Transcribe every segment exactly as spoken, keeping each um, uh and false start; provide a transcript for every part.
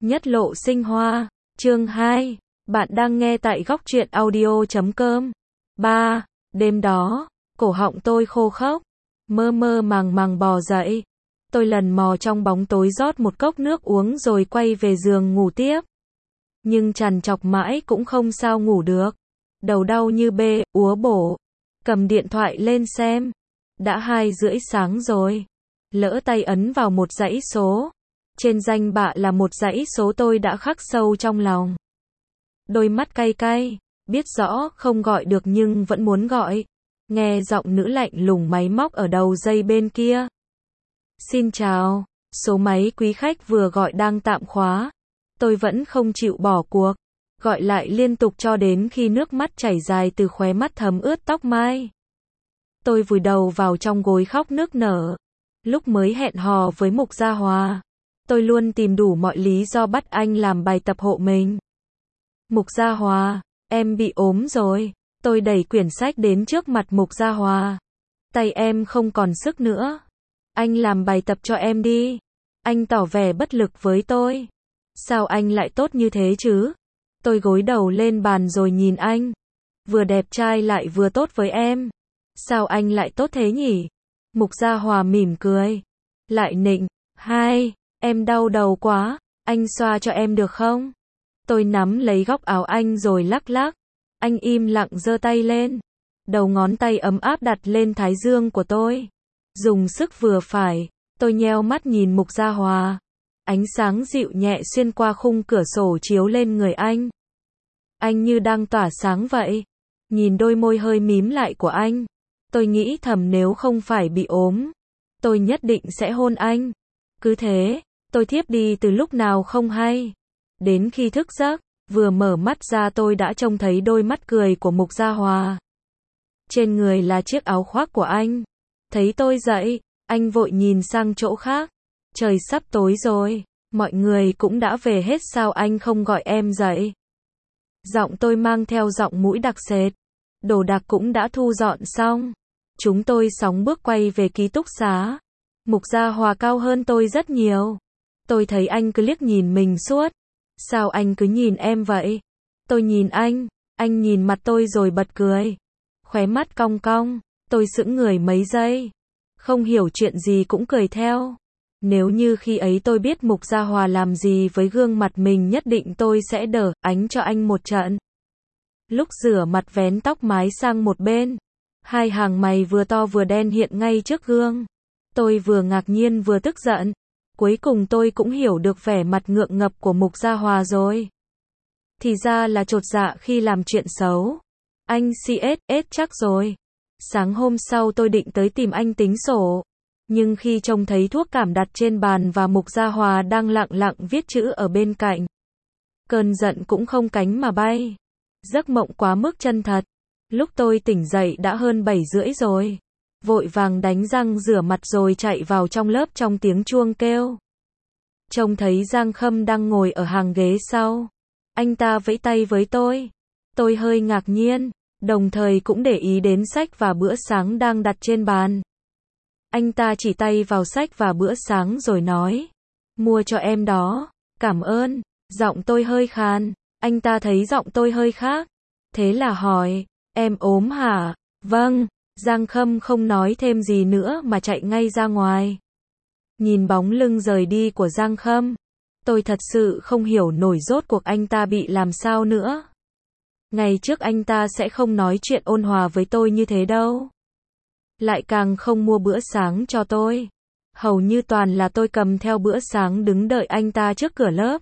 Nhất lộ sinh hoa, chương hai, bạn đang nghe tại góc truyện audio chấm com. ba. Đêm đó, cổ họng tôi khô khốc, mơ mơ màng màng bò dậy. Tôi lần mò trong bóng tối rót một cốc nước uống rồi quay về giường ngủ tiếp. Nhưng trằn trọc mãi cũng không sao ngủ được. Đầu đau như bê, úa bổ. Cầm điện thoại lên xem. Đã hai rưỡi sáng rồi. Lỡ tay ấn vào một dãy số. Trên danh bạ là một dãy số tôi đã khắc sâu trong lòng. Đôi mắt cay cay, biết rõ không gọi được nhưng vẫn muốn gọi. Nghe giọng nữ lạnh lùng máy móc ở đầu dây bên kia. Xin chào, số máy quý khách vừa gọi đang tạm khóa. Tôi vẫn không chịu bỏ cuộc. Gọi lại liên tục cho đến khi nước mắt chảy dài từ khóe mắt thấm ướt tóc mai. Tôi vùi đầu vào trong gối khóc nức nở. Lúc mới hẹn hò với Mục Gia Hòa, tôi luôn tìm đủ mọi lý do bắt anh làm bài tập hộ mình. Mục Gia Hòa, em bị ốm rồi. Tôi đẩy quyển sách đến trước mặt Mục Gia Hòa. Tay em không còn sức nữa. Anh làm bài tập cho em đi. Anh tỏ vẻ bất lực với tôi. Sao anh lại tốt như thế chứ? Tôi gối đầu lên bàn rồi nhìn anh. Vừa đẹp trai lại vừa tốt với em. Sao anh lại tốt thế nhỉ? Mục Gia Hòa mỉm cười. Lại nịnh. Hai, em đau đầu quá. Anh xoa cho em được không? Tôi nắm lấy góc áo anh rồi lắc lắc. Anh im lặng giơ tay lên. Đầu ngón tay ấm áp đặt lên thái dương của tôi. Dùng sức vừa phải. Tôi nheo mắt nhìn Mục Gia Hòa. Ánh sáng dịu nhẹ xuyên qua khung cửa sổ chiếu lên người anh. Anh như đang tỏa sáng vậy. Nhìn đôi môi hơi mím lại của anh. Tôi nghĩ thầm nếu không phải bị ốm, tôi nhất định sẽ hôn anh. Cứ thế, tôi thiếp đi từ lúc nào không hay. Đến khi thức giấc, vừa mở mắt ra tôi đã trông thấy đôi mắt cười của Mục Gia Hòa. Trên người là chiếc áo khoác của anh. Thấy tôi dậy, anh vội nhìn sang chỗ khác. Trời sắp tối rồi, mọi người cũng đã về hết sao anh không gọi em dậy? Giọng tôi mang theo giọng mũi đặc sệt. Đồ đạc cũng đã thu dọn xong. Chúng tôi sóng bước quay về ký túc xá. Mục Gia Hòa cao hơn tôi rất nhiều. Tôi thấy anh cứ liếc nhìn mình suốt. Sao anh cứ nhìn em vậy? Tôi nhìn anh, anh nhìn mặt tôi rồi bật cười. Khóe mắt cong cong, tôi sững người mấy giây. Không hiểu chuyện gì cũng cười theo. Nếu như khi ấy tôi biết Mục Gia Hòa làm gì với gương mặt mình nhất định tôi sẽ đờ ánh cho anh một trận. Lúc rửa mặt vén tóc mái sang một bên. Hai hàng mày vừa to vừa đen hiện ngay trước gương. Tôi vừa ngạc nhiên vừa tức giận. Cuối cùng tôi cũng hiểu được vẻ mặt ngượng ngập của Mục Gia Hòa rồi. Thì ra là chột dạ khi làm chuyện xấu. Anh xê ét ét chắc rồi. Sáng hôm sau tôi định tới tìm anh tính sổ. Nhưng khi trông thấy thuốc cảm đặt trên bàn và Mục Gia Hòa đang lặng lặng viết chữ ở bên cạnh. Cơn giận cũng không cánh mà bay. Giấc mộng quá mức chân thật. Lúc tôi tỉnh dậy đã hơn bảy rưỡi rồi. Vội vàng đánh răng rửa mặt rồi chạy vào trong lớp trong tiếng chuông kêu. Trông thấy Giang Khâm đang ngồi ở hàng ghế sau. Anh ta vẫy tay với tôi. Tôi hơi ngạc nhiên, đồng thời cũng để ý đến sách và bữa sáng đang đặt trên bàn. Anh ta chỉ tay vào sách và bữa sáng rồi nói. Mua cho em đó. Cảm ơn. Giọng tôi hơi khàn. Anh ta thấy giọng tôi hơi khác. Thế là hỏi. Em ốm hả? Vâng. Giang Khâm không nói thêm gì nữa mà chạy ngay ra ngoài. Nhìn bóng lưng rời đi của Giang Khâm. Tôi thật sự không hiểu nổi rốt cuộc anh ta bị làm sao nữa. Ngày trước anh ta sẽ không nói chuyện ôn hòa với tôi như thế đâu. Lại càng không mua bữa sáng cho tôi. Hầu như toàn là tôi cầm theo bữa sáng đứng đợi anh ta trước cửa lớp.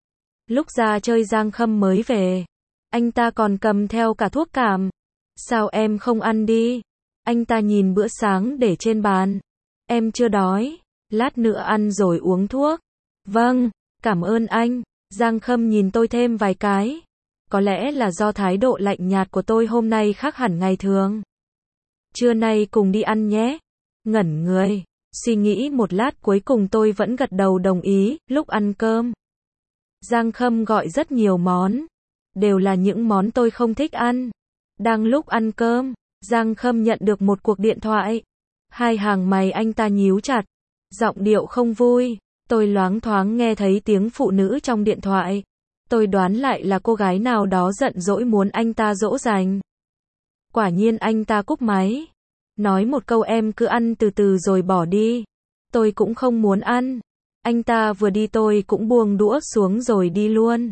Lúc ra chơi Giang Khâm mới về. Anh ta còn cầm theo cả thuốc cảm. Sao em không ăn đi? Anh ta nhìn bữa sáng để trên bàn. Em chưa đói. Lát nữa ăn rồi uống thuốc. Vâng, cảm ơn anh. Giang Khâm nhìn tôi thêm vài cái. Có lẽ là do thái độ lạnh nhạt của tôi hôm nay khác hẳn ngày thường. Trưa nay cùng đi ăn nhé. Ngẩn người. Suy nghĩ một lát cuối cùng tôi vẫn gật đầu đồng ý. Lúc ăn cơm, Giang Khâm gọi rất nhiều món. Đều là những món tôi không thích ăn. Đang lúc ăn cơm, Giang Khâm nhận được một cuộc điện thoại. Hai hàng mày anh ta nhíu chặt. Giọng điệu không vui. Tôi loáng thoáng nghe thấy tiếng phụ nữ trong điện thoại. Tôi đoán lại là cô gái nào đó giận dỗi muốn anh ta dỗ dành. Quả nhiên anh ta cúp máy. Nói một câu em cứ ăn từ từ rồi bỏ đi. Tôi cũng không muốn ăn. Anh ta vừa đi tôi cũng buông đũa xuống rồi đi luôn.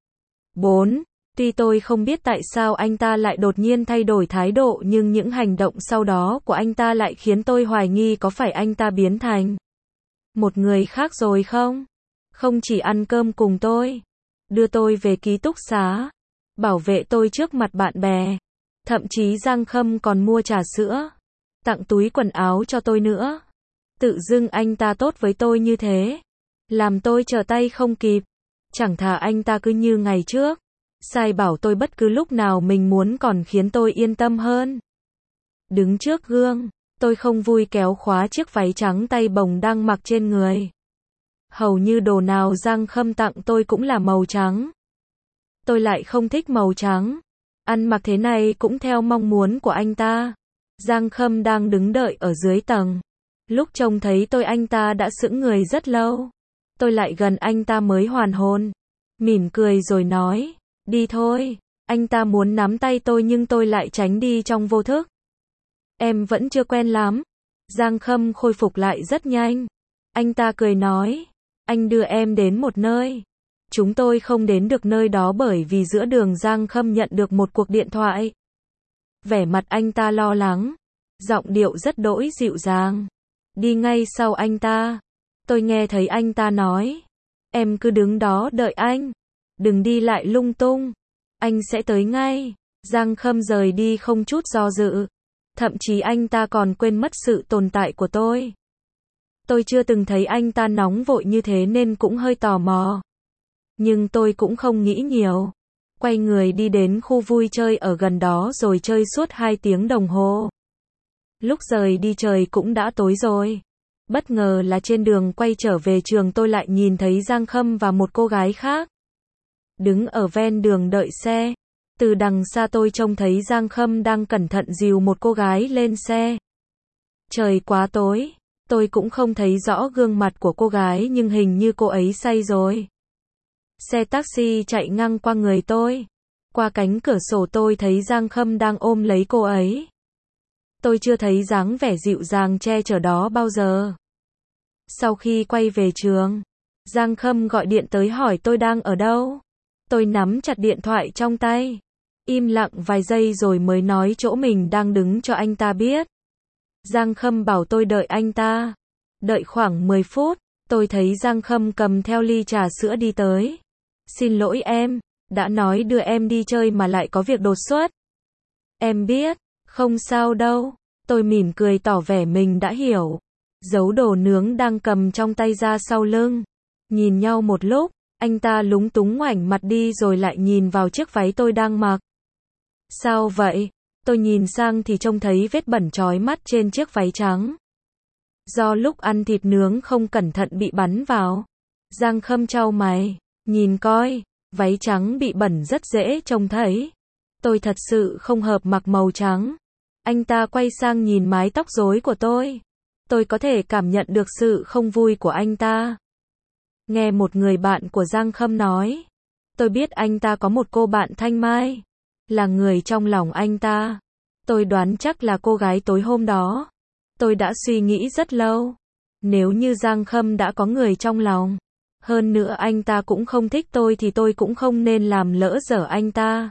bốn. Tuy tôi không biết tại sao anh ta lại đột nhiên thay đổi thái độ nhưng những hành động sau đó của anh ta lại khiến tôi hoài nghi có phải anh ta biến thành một người khác rồi không? Không chỉ ăn cơm cùng tôi, đưa tôi về ký túc xá, bảo vệ tôi trước mặt bạn bè, thậm chí Giang Khâm còn mua trà sữa, tặng túi quần áo cho tôi nữa. Tự dưng anh ta tốt với tôi như thế, làm tôi trở tay không kịp. Chẳng thà anh ta cứ như ngày trước, sai bảo tôi bất cứ lúc nào mình muốn còn khiến tôi yên tâm hơn. Đứng trước gương, tôi không vui kéo khóa chiếc váy trắng tay bồng đang mặc trên người. Hầu như đồ nào Giang Khâm tặng tôi cũng là màu trắng. Tôi lại không thích màu trắng. Ăn mặc thế này cũng theo mong muốn của anh ta. Giang Khâm đang đứng đợi ở dưới tầng. Lúc trông thấy tôi anh ta đã sững người rất lâu. Tôi lại gần anh ta mới hoàn hồn. Mỉm cười rồi nói, đi thôi. Anh ta muốn nắm tay tôi nhưng tôi lại tránh đi trong vô thức. Em vẫn chưa quen lắm. Giang Khâm khôi phục lại rất nhanh. Anh ta cười nói, anh đưa em đến một nơi. Chúng tôi không đến được nơi đó bởi vì giữa đường Giang Khâm nhận được một cuộc điện thoại. Vẻ mặt anh ta lo lắng. Giọng điệu rất đỗi dịu dàng. Đi ngay sau anh ta. Tôi nghe thấy anh ta nói, em cứ đứng đó đợi anh. Đừng đi lại lung tung. Anh sẽ tới ngay. Giang Khâm rời đi không chút do dự. Thậm chí anh ta còn quên mất sự tồn tại của tôi. Tôi chưa từng thấy anh ta nóng vội như thế nên cũng hơi tò mò. Nhưng tôi cũng không nghĩ nhiều. Quay người đi đến khu vui chơi ở gần đó rồi chơi suốt hai tiếng đồng hồ. Lúc rời đi trời cũng đã tối rồi. Bất ngờ là trên đường quay trở về trường tôi lại nhìn thấy Giang Khâm và một cô gái khác. Đứng ở ven đường đợi xe. Từ đằng xa tôi trông thấy Giang Khâm đang cẩn thận dìu một cô gái lên xe. Trời quá tối. Tôi cũng không thấy rõ gương mặt của cô gái nhưng hình như cô ấy say rồi. Xe taxi chạy ngang qua người tôi. Qua cánh cửa sổ tôi thấy Giang Khâm đang ôm lấy cô ấy. Tôi chưa thấy dáng vẻ dịu dàng che chở đó bao giờ. Sau khi quay về trường, Giang Khâm gọi điện tới hỏi tôi đang ở đâu. Tôi nắm chặt điện thoại trong tay. Im lặng vài giây rồi mới nói chỗ mình đang đứng cho anh ta biết. Giang Khâm bảo tôi đợi anh ta. Đợi khoảng mười phút, tôi thấy Giang Khâm cầm theo ly trà sữa đi tới. Xin lỗi em, đã nói đưa em đi chơi mà lại có việc đột xuất. Em biết, không sao đâu. Tôi mỉm cười tỏ vẻ mình đã hiểu. Giấu đồ nướng đang cầm trong tay ra sau lưng. Nhìn nhau một lúc, anh ta lúng túng ngoảnh mặt đi rồi lại nhìn vào chiếc váy tôi đang mặc. Sao vậy? Tôi nhìn sang thì trông thấy vết bẩn chói mắt trên chiếc váy trắng. Do lúc ăn thịt nướng không cẩn thận bị bắn vào. Giang Khâm chau mày, nhìn coi, váy trắng bị bẩn rất dễ trông thấy. Tôi thật sự không hợp mặc màu trắng. Anh ta quay sang nhìn mái tóc rối của tôi. Tôi có thể cảm nhận được sự không vui của anh ta. Nghe một người bạn của Giang Khâm nói, tôi biết anh ta có một cô bạn Thanh Mai, là người trong lòng anh ta. Tôi đoán chắc là cô gái tối hôm đó. Tôi đã suy nghĩ rất lâu. Nếu như Giang Khâm đã có người trong lòng, hơn nữa anh ta cũng không thích tôi thì tôi cũng không nên làm lỡ dở anh ta.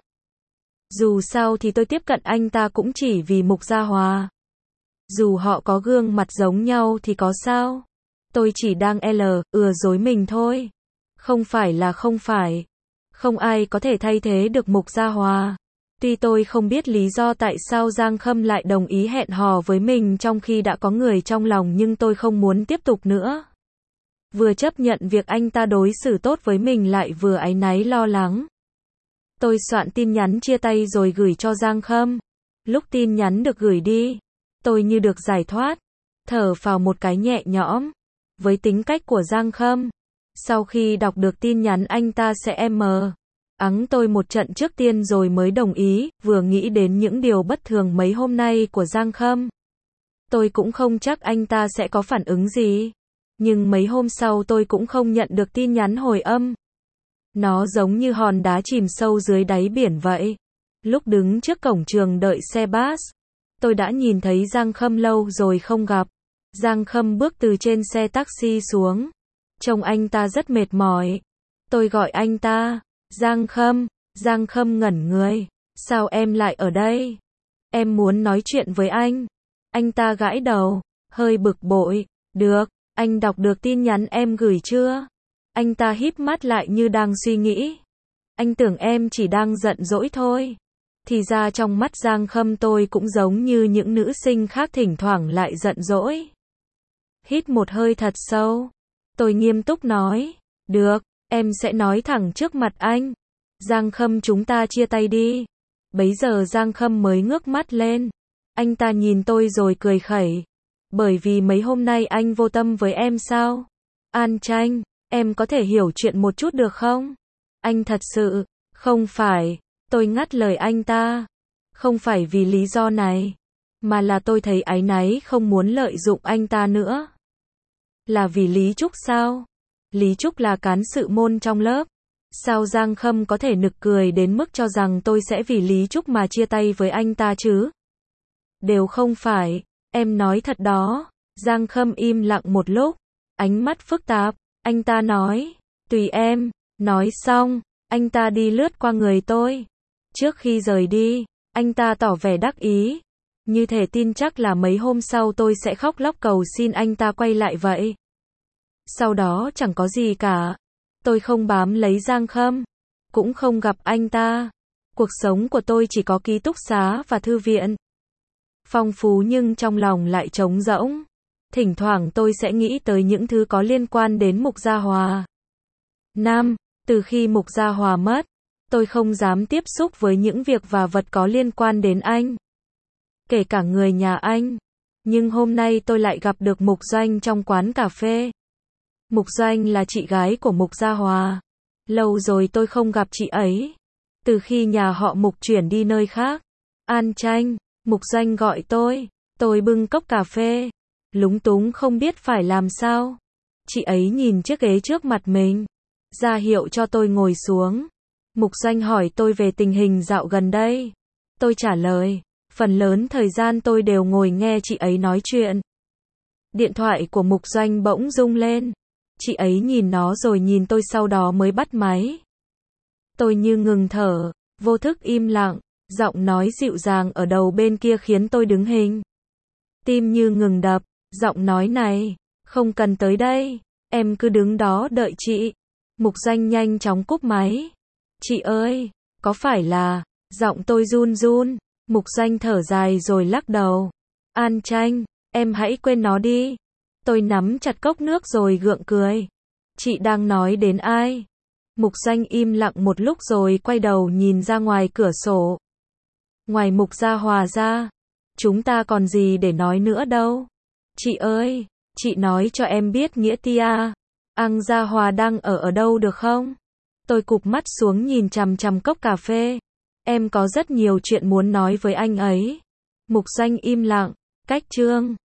Dù sao thì tôi tiếp cận anh ta cũng chỉ vì Mục Gia Hòa. Dù họ có gương mặt giống nhau thì có sao? Tôi chỉ đang L, ừa dối mình thôi. Không phải là không phải. Không ai có thể thay thế được Mục Gia Hòa. Tuy tôi không biết lý do tại sao Giang Khâm lại đồng ý hẹn hò với mình trong khi đã có người trong lòng nhưng tôi không muốn tiếp tục nữa. Vừa chấp nhận việc anh ta đối xử tốt với mình lại vừa áy náy lo lắng. Tôi soạn tin nhắn chia tay rồi gửi cho Giang Khâm. Lúc tin nhắn được gửi đi, tôi như được giải thoát, thở phào một cái nhẹ nhõm. Với tính cách của Giang Khâm, sau khi đọc được tin nhắn anh ta sẽ em ắng tôi một trận trước tiên rồi mới đồng ý. Vừa nghĩ đến những điều bất thường mấy hôm nay của Giang Khâm, tôi cũng không chắc anh ta sẽ có phản ứng gì. Nhưng mấy hôm sau tôi cũng không nhận được tin nhắn hồi âm. Nó giống như hòn đá chìm sâu dưới đáy biển vậy. Lúc đứng trước cổng trường đợi xe bus, tôi đã nhìn thấy Giang Khâm lâu rồi không gặp. Giang Khâm bước từ trên xe taxi xuống. Trông anh ta rất mệt mỏi. Tôi gọi anh ta, Giang Khâm. Giang Khâm ngẩn người. Sao em lại ở đây? Em muốn nói chuyện với anh. Anh ta gãi đầu, hơi bực bội. Được, anh đọc được tin nhắn em gửi chưa? Anh ta híp mắt lại như đang suy nghĩ. Anh tưởng em chỉ đang giận dỗi thôi. Thì ra trong mắt Giang Khâm tôi cũng giống như những nữ sinh khác thỉnh thoảng lại giận dỗi. Hít một hơi thật sâu. Tôi nghiêm túc nói. Được, em sẽ nói thẳng trước mặt anh. Giang Khâm, chúng ta chia tay đi. Bấy giờ Giang Khâm mới ngước mắt lên. Anh ta nhìn tôi rồi cười khẩy. Bởi vì mấy hôm nay anh vô tâm với em sao? An Tranh, em có thể hiểu chuyện một chút được không? Anh thật sự, không phải. Tôi ngắt lời anh ta. Không phải vì lý do này. Mà là tôi thấy áy náy không muốn lợi dụng anh ta nữa. Là vì Lý Trúc sao? Lý Trúc là cán sự môn trong lớp. Sao Giang Khâm có thể nực cười đến mức cho rằng tôi sẽ vì Lý Trúc mà chia tay với anh ta chứ? Đều không phải, em nói thật đó. Giang Khâm im lặng một lúc, ánh mắt phức tạp, anh ta nói, tùy em. Nói xong, anh ta đi lướt qua người tôi. Trước khi rời đi, anh ta tỏ vẻ đắc ý, như thể tin chắc là mấy hôm sau tôi sẽ khóc lóc cầu xin anh ta quay lại vậy. Sau đó chẳng có gì cả. Tôi không bám lấy Giang Khâm, cũng không gặp anh ta. Cuộc sống của tôi chỉ có ký túc xá và thư viện. Phong phú nhưng trong lòng lại trống rỗng. Thỉnh thoảng tôi sẽ nghĩ tới những thứ có liên quan đến Mục Gia Hòa. Năm, từ khi Mục Gia Hòa mất, tôi không dám tiếp xúc với những việc và vật có liên quan đến anh. Kể cả người nhà anh. Nhưng hôm nay tôi lại gặp được Mục Doanh trong quán cà phê. Mục Doanh là chị gái của Mục Gia Hòa. Lâu rồi tôi không gặp chị ấy. Từ khi nhà họ Mục chuyển đi nơi khác. An Tranh, Mục Doanh gọi tôi. Tôi bưng cốc cà phê. Lúng túng không biết phải làm sao. Chị ấy nhìn chiếc ghế trước mặt mình. Ra hiệu cho tôi ngồi xuống. Mục Doanh hỏi tôi về tình hình dạo gần đây. Tôi trả lời. Phần lớn thời gian tôi đều ngồi nghe chị ấy nói chuyện. Điện thoại của Mục Doanh bỗng rung lên. Chị ấy nhìn nó rồi nhìn tôi sau đó mới bắt máy. Tôi như ngừng thở, vô thức im lặng, giọng nói dịu dàng ở đầu bên kia khiến tôi đứng hình. Tim như ngừng đập, giọng nói này, không cần tới đây, em cứ đứng đó đợi chị. Mục Doanh nhanh chóng cúp máy. Chị ơi, có phải là, giọng tôi run run, Mục Doanh thở dài rồi lắc đầu. An Tranh, em hãy quên nó đi. Tôi nắm chặt cốc nước rồi gượng cười. Chị đang nói đến ai? Mục Doanh im lặng một lúc rồi quay đầu nhìn ra ngoài cửa sổ. Ngoài Mục Gia Hòa ra, chúng ta còn gì để nói nữa đâu. Chị ơi, chị nói cho em biết nghĩa Tia, Ang Gia Hòa đang ở ở đâu được không? Tôi cụp mắt xuống nhìn chằm chằm cốc cà phê. Em có rất nhiều chuyện muốn nói với anh ấy. Mục Doanh im lặng, cách chương.